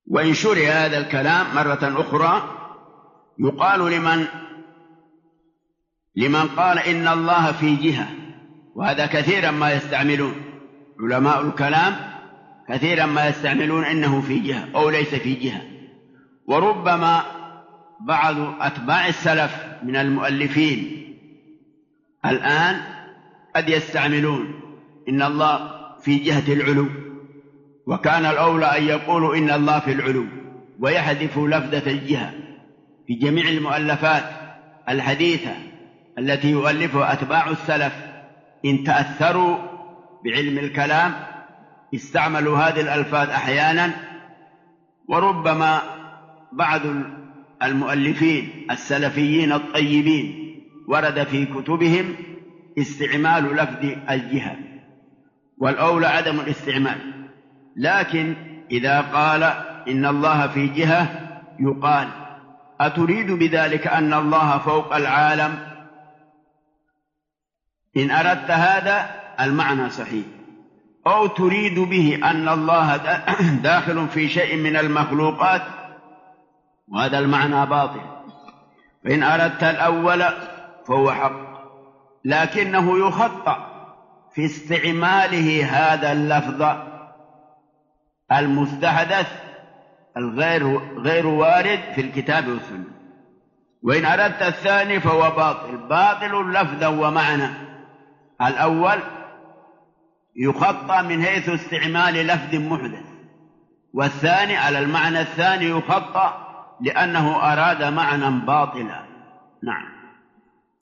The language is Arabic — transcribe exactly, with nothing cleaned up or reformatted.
وإن شرع هذا الكلام مرة أخرى يقال لمن لمن قال إن الله في جهة، وهذا كثيرا ما يستعملون علماء الكلام، كثيرا ما يستعملون إنه في جهة أو ليس في جهة. وربما بعض أتباع السلف من المؤلفين الآن قد يستعملون إن الله في جهة العلو، وكان الأولى أن يقولوا إن الله في العلو ويحذفوا لفظة الجهة في جميع المؤلفات الحديثة التي يؤلفها أتباع السلف. إن تأثروا بعلم الكلام استعملوا هذه الألفاظ أحيانا. وربما بعض المؤلفين السلفيين الطيبين ورد في كتبهم استعمال لفظ الجهة، والأولى عدم الاستعمال. لكن إذا قال إن الله في جهة يقال أتريد بذلك أن الله فوق العالم؟ إن أردت هذا المعنى صحيح، أو تريد به أن الله داخل في شيء من المخلوقات، وهذا المعنى باطل. فإن أردت الأول فهو حق، لكنه يخطأ في استعماله هذا اللفظ المستحدث الغير غير وارد في الكتاب والسنة. وإن أردت الثاني فهو باطل، باطل لفظا ومعنى. الأول يخطأ من حيث استعمال لفظ محدث، والثاني على المعنى الثاني يخطأ لأنه أراد معنى باطلا. نعم.